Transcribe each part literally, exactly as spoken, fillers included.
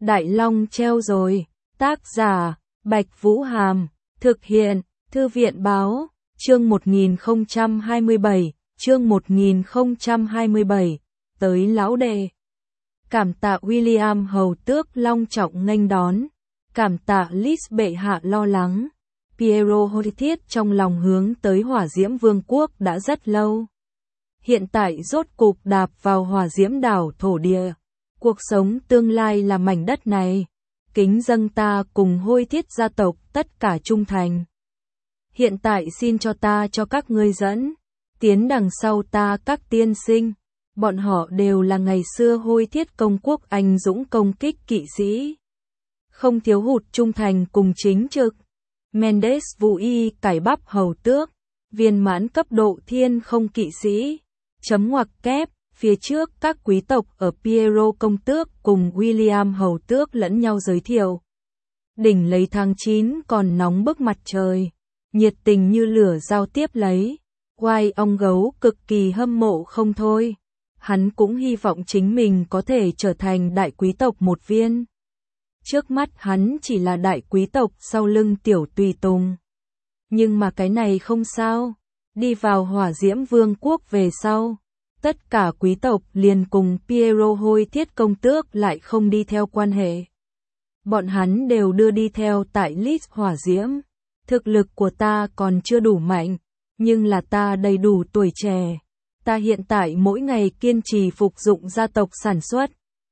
Đại Long treo rồi. Tác giả, Bạch Vũ Hàm. Thực hiện, Thư viện Báo. Chương một nghìn không trăm hai mươi bảy. Chương một nghìn không trăm hai mươi bảy. Tới lão đệ. Cảm tạ William hầu tước long trọng nghênh đón. Cảm tạ Liz bệ hạ lo lắng. Piero hối thiết trong lòng hướng tới hỏa diễm vương quốc đã rất lâu. Hiện tại rốt cục đạp vào hỏa diễm đảo thổ địa. Cuộc sống tương lai là mảnh đất này. Kính dâng ta cùng hối thiết gia tộc tất cả trung thành. Hiện tại xin cho ta cho các ngươi dẫn. Tiến đằng sau ta các tiên sinh. Bọn họ đều là ngày xưa hối thiết công quốc anh dũng công kích kỵ sĩ. Không thiếu hụt trung thành cùng chính trực. Mendes Vui cải bắp hầu tước. Viên mãn cấp độ thiên không kỵ sĩ. Chấm ngoặc kép. Phía trước các quý tộc ở Piero công tước cùng William hầu tước lẫn nhau giới thiệu. Đỉnh lấy tháng chín còn nóng bức mặt trời. Nhiệt tình như lửa giao tiếp lấy. Oai ong gấu cực kỳ hâm mộ không thôi. Hắn cũng hy vọng chính mình có thể trở thành đại quý tộc một viên. Trước mắt hắn chỉ là đại quý tộc sau lưng tiểu tùy tùng. Nhưng mà cái này không sao. Đi vào hỏa diễm vương quốc về sau. Tất cả quý tộc liền cùng Piero hối thiết công tước lại không đi theo quan hệ. Bọn hắn đều đưa đi theo tại Liz hỏa diễm. Thực lực của ta còn chưa đủ mạnh, nhưng là ta đầy đủ tuổi trẻ. Ta hiện tại mỗi ngày kiên trì phục dụng gia tộc sản xuất.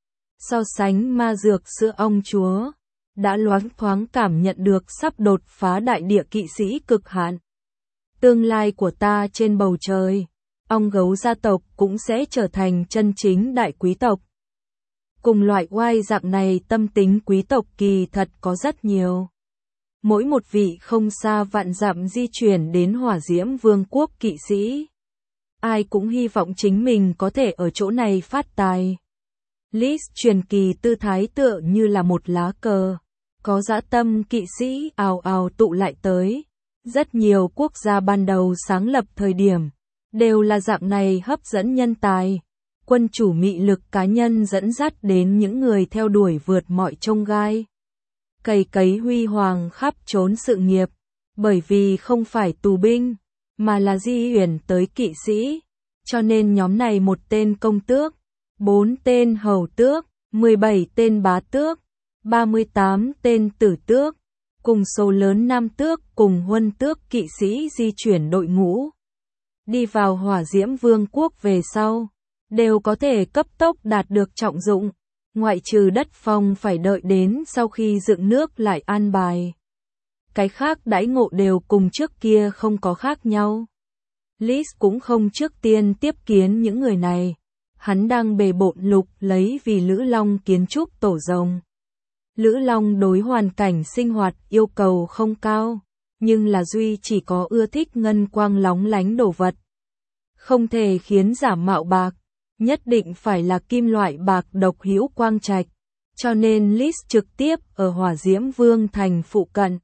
So sánh ma dược sữa ong chúa, đã loáng thoáng cảm nhận được sắp đột phá đại địa kỵ sĩ cực hạn. Tương lai của ta trên bầu trời. Ong gấu gia tộc cũng sẽ trở thành chân chính đại quý tộc. Cùng loại oai dạng này tâm tính quý tộc kỳ thật có rất nhiều. Mỗi một vị không xa vạn dặm di chuyển đến hỏa diễm vương quốc kỵ sĩ. Ai cũng hy vọng chính mình có thể ở chỗ này phát tài. Liz truyền kỳ tư thái tựa như là một lá cờ. Có dã tâm kỵ sĩ ào ào tụ lại tới. Rất nhiều quốc gia ban đầu sáng lập thời điểm. Đều là dạng này hấp dẫn nhân tài. Quân chủ mị lực cá nhân dẫn dắt đến những người theo đuổi vượt mọi chông gai. Cày cấy huy hoàng khắp trốn sự nghiệp. Bởi vì không phải tù binh, mà là di uyển tới kỵ sĩ. Cho nên nhóm này một tên công tước, bốn tên hầu tước, mười bảy tên bá tước, ba mươi tám tên tử tước, cùng số lớn nam tước cùng huân tước kỵ sĩ di chuyển đội ngũ. Đi vào hỏa diễm vương quốc về sau, đều có thể cấp tốc đạt được trọng dụng, ngoại trừ đất phong phải đợi đến sau khi dựng nước lại an bài. Cái khác đãi ngộ đều cùng trước kia không có khác nhau. Liz cũng không trước tiên tiếp kiến những người này, hắn đang bề bộn lục lấy vì Lữ Long kiến trúc tổ rồng. Lữ Long đối hoàn cảnh sinh hoạt yêu cầu không cao. Nhưng là duy chỉ có ưa thích ngân quang lóng lánh đồ vật. Không thể khiến giả mạo bạc, nhất định phải là kim loại bạc độc hữu quang trạch. Cho nên Liz trực tiếp ở hỏa diễm vương thành phụ cận.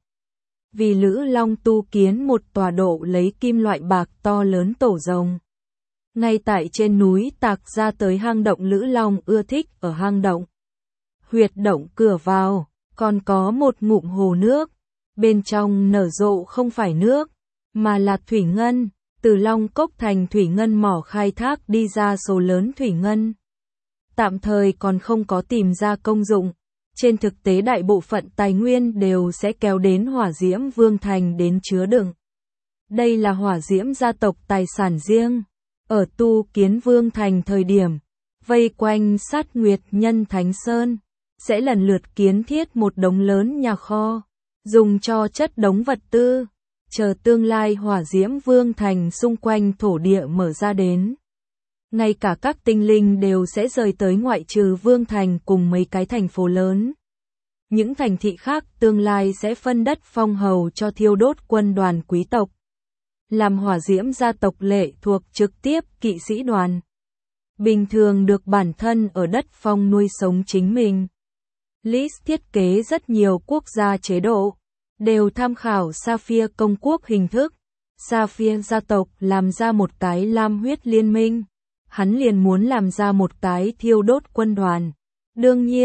Vì Lữ Long tu kiến một tòa độ lấy kim loại bạc to lớn tổ rồng. Ngay tại trên núi tạc ra tới hang động Lữ Long ưa thích ở hang động. Huyệt động cửa vào, còn có một ngụm hồ nước. Bên trong nở rộ không phải nước, mà là thủy ngân, từ Long Cốc thành thủy ngân mỏ khai thác đi ra số lớn thủy ngân. Tạm thời còn không có tìm ra công dụng, trên thực tế đại bộ phận tài nguyên đều sẽ kéo đến hỏa diễm vương thành đến chứa đựng. Đây là hỏa diễm gia tộc tài sản riêng, ở tu kiến vương thành thời điểm, vây quanh sát nguyệt nhân Thánh Sơn, sẽ lần lượt kiến thiết một đống lớn nhà kho. Dùng cho chất đống vật tư, chờ tương lai hỏa diễm vương thành xung quanh thổ địa mở ra đến. Ngay cả các tinh linh đều sẽ rời tới ngoại trừ vương thành cùng mấy cái thành phố lớn. Những thành thị khác tương lai sẽ phân đất phong hầu cho thiêu đốt quân đoàn quý tộc. Làm hỏa diễm gia tộc lệ thuộc trực tiếp kỵ sĩ đoàn. Bình thường được bản thân ở đất phong nuôi sống chính mình. Liz thiết kế rất nhiều quốc gia chế độ, đều tham khảo Sapphire công quốc hình thức. Sapphire gia tộc làm ra một cái lam huyết liên minh, hắn liền muốn làm ra một cái thiêu đốt quân đoàn. Đương nhiên,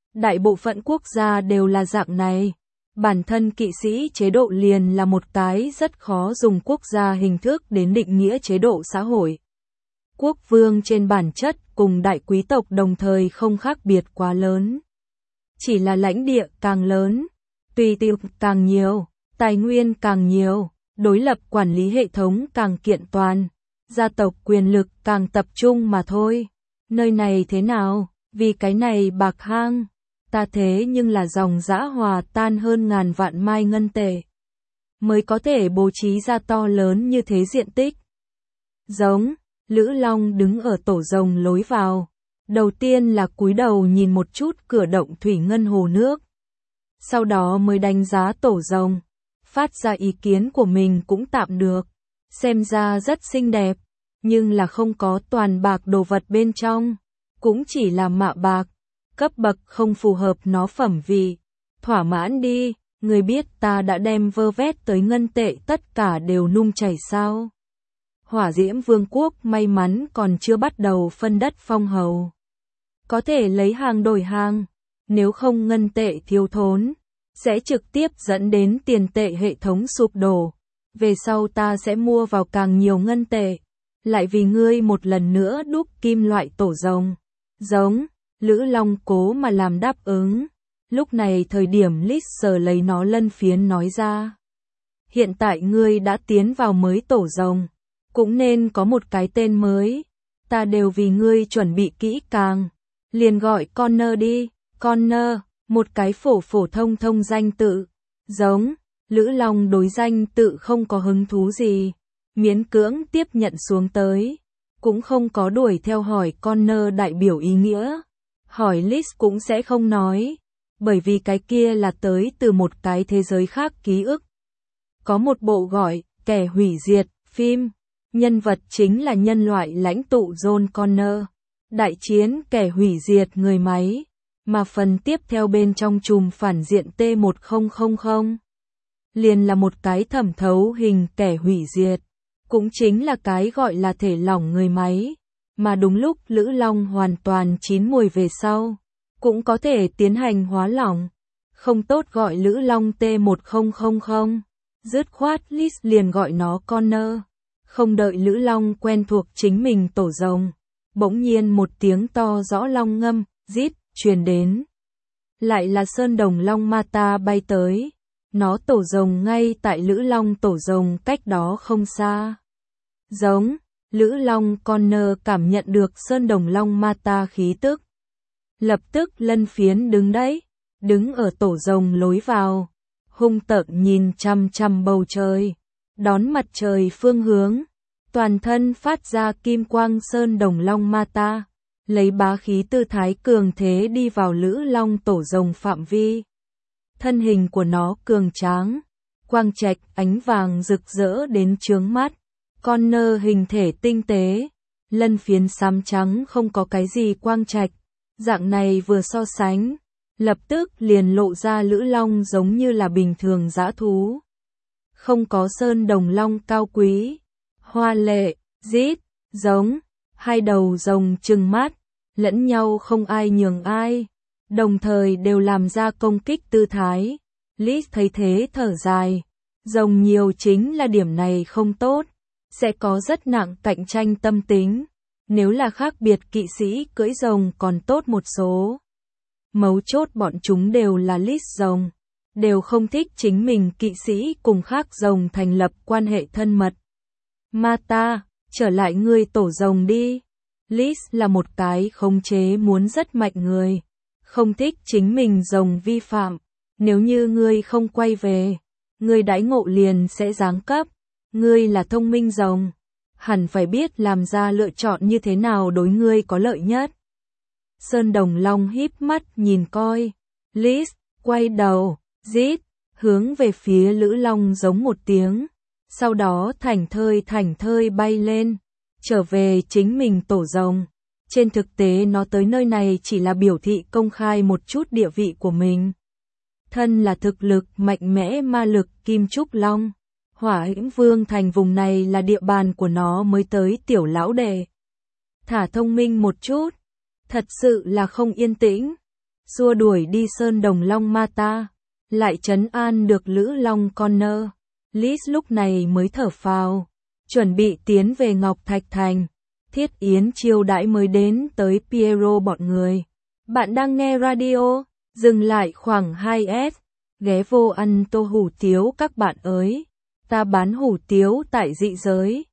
Đại bộ phận quốc gia đều là dạng này. Bản thân kỵ sĩ chế độ liền là một cái rất khó dùng quốc gia hình thức đến định nghĩa chế độ xã hội. Quốc vương trên bản chất cùng đại quý tộc đồng thời không khác biệt quá lớn. Chỉ là lãnh địa càng lớn, tùy tiện càng nhiều, tài nguyên càng nhiều, đối lập quản lý hệ thống càng kiện toàn, gia tộc quyền lực càng tập trung mà thôi. Nơi này thế nào? Vì cái này bạc hang, ta thế nhưng là dòng dã hòa tan hơn ngàn vạn mai ngân tệ, mới có thể bố trí ra to lớn như thế diện tích. Giống, Lữ Long đứng ở tổ rồng lối vào. Đầu tiên là cúi đầu nhìn một chút cửa động thủy ngân hồ nước. Sau đó mới đánh giá tổ rồng. Phát ra ý kiến của mình cũng tạm được. Xem ra rất xinh đẹp. Nhưng là không có toàn bạc đồ vật bên trong. Cũng chỉ là mạ bạc. Cấp bậc không phù hợp nó phẩm vị. Thỏa mãn đi. Người biết ta đã đem vơ vét tới ngân tệ tất cả đều nung chảy sao. Hỏa Diễm Vương quốc may mắn còn chưa bắt đầu phân đất phong hầu. Có thể lấy hàng đổi hàng, nếu không ngân tệ thiếu thốn, sẽ trực tiếp dẫn đến tiền tệ hệ thống sụp đổ. Về sau ta sẽ mua vào càng nhiều ngân tệ, lại vì ngươi một lần nữa đúc kim loại tổ rồng. Giống, Lữ Long cố mà làm đáp ứng. Lúc này thời điểm Lít sờ lấy nó lân phiến nói ra. Hiện tại ngươi đã tiến vào mới tổ rồng, cũng nên có một cái tên mới. Ta đều vì ngươi chuẩn bị kỹ càng. Liền gọi Connor đi. Connor, một cái phổ phổ thông thông danh tự. Giống, Lữ Long đối danh tự không có hứng thú gì. Miễn cưỡng tiếp nhận xuống tới. Cũng không có đuổi theo hỏi Connor đại biểu ý nghĩa. Hỏi Liz cũng sẽ không nói. Bởi vì cái kia là tới từ một cái thế giới khác ký ức. Có một bộ gọi, Kẻ hủy diệt, phim. Nhân vật chính là nhân loại lãnh tụ John Connor. Đại chiến kẻ hủy diệt người máy. Mà phần tiếp theo bên trong chùm phản diện T một không không không. Liền là một cái thẩm thấu hình kẻ hủy diệt. Cũng chính là cái gọi là thể lỏng người máy. Mà đúng lúc Lữ Long hoàn toàn chín mùi về sau. Cũng có thể tiến hành hóa lỏng. Không tốt gọi Lữ Long T một không không không. Dứt khoát Liz liền gọi nó Connor. Không đợi Lữ Long quen thuộc chính mình tổ rồng. Bỗng nhiên một tiếng to rõ long ngâm, rít, truyền đến. Lại là Sơn Đồng Long Mata bay tới. Nó tổ rồng ngay tại Lữ Long tổ rồng cách đó không xa. Giống, Lữ Long Connor cảm nhận được Sơn Đồng Long Mata khí tức. Lập tức lân phiến đứng đấy, đứng ở tổ rồng lối vào. Hung tợn nhìn chăm chăm bầu trời. Đón mặt trời phương hướng. Toàn thân phát ra kim quang Sơn Đồng Long Mata. Lấy bá khí tư thái cường thế đi vào Lữ Long tổ rồng phạm vi. Thân hình của nó cường tráng. Quang trạch ánh vàng rực rỡ đến chướng mắt. Connor hình thể tinh tế. Lân phiến xám trắng không có cái gì quang trạch. Dạng này vừa so sánh. Lập tức liền lộ ra Lữ Long giống như là bình thường dã thú. Không có Sơn Đồng Long cao quý. Hoa lệ, rít, giống, hai đầu rồng trừng mắt, lẫn nhau không ai nhường ai, đồng thời đều làm ra công kích tư thái. Liz thấy thế thở dài, rồng nhiều chính là điểm này không tốt, sẽ có rất nặng cạnh tranh tâm tính, nếu là khác biệt kỵ sĩ cưỡi rồng còn tốt một số. Mấu chốt bọn chúng đều là Liz rồng, đều không thích chính mình kỵ sĩ cùng khác rồng thành lập quan hệ thân mật. Mata, trở lại ngươi tổ rồng đi. Liz là một cái khống chế muốn rất mạnh người. Không thích chính mình rồng vi phạm. Nếu như ngươi không quay về, ngươi đãi ngộ liền sẽ giáng cấp. Ngươi là thông minh rồng. Hẳn phải biết làm ra lựa chọn như thế nào đối ngươi có lợi nhất. Sơn Đồng Long híp mắt nhìn coi. Liz, quay đầu, rít, hướng về phía Lữ Long giống một tiếng. Sau đó thảnh thơi thảnh thơi bay lên, trở về chính mình tổ rồng. Trên thực tế nó tới nơi này chỉ là biểu thị công khai một chút địa vị của mình. Thân là thực lực mạnh mẽ ma lực Kim Trúc Long. Hỏa Hĩnh Vương thành vùng này là địa bàn của nó mới tới tiểu lão đệ. Thả thông minh một chút, thật sự là không yên tĩnh. xua đuổi đi Sơn Đồng Long ma ta, lại trấn an được Lữ Long Connor. Liz lúc này mới thở phào, chuẩn bị tiến về Ngọc Thạch Thành. Thiết Yến chiêu đãi mới đến tới Piero bọn người. Bạn đang nghe radio, dừng lại khoảng hai phút, ghé vô ăn tô hủ tiếu các bạn ơi. Ta bán hủ tiếu tại dị giới.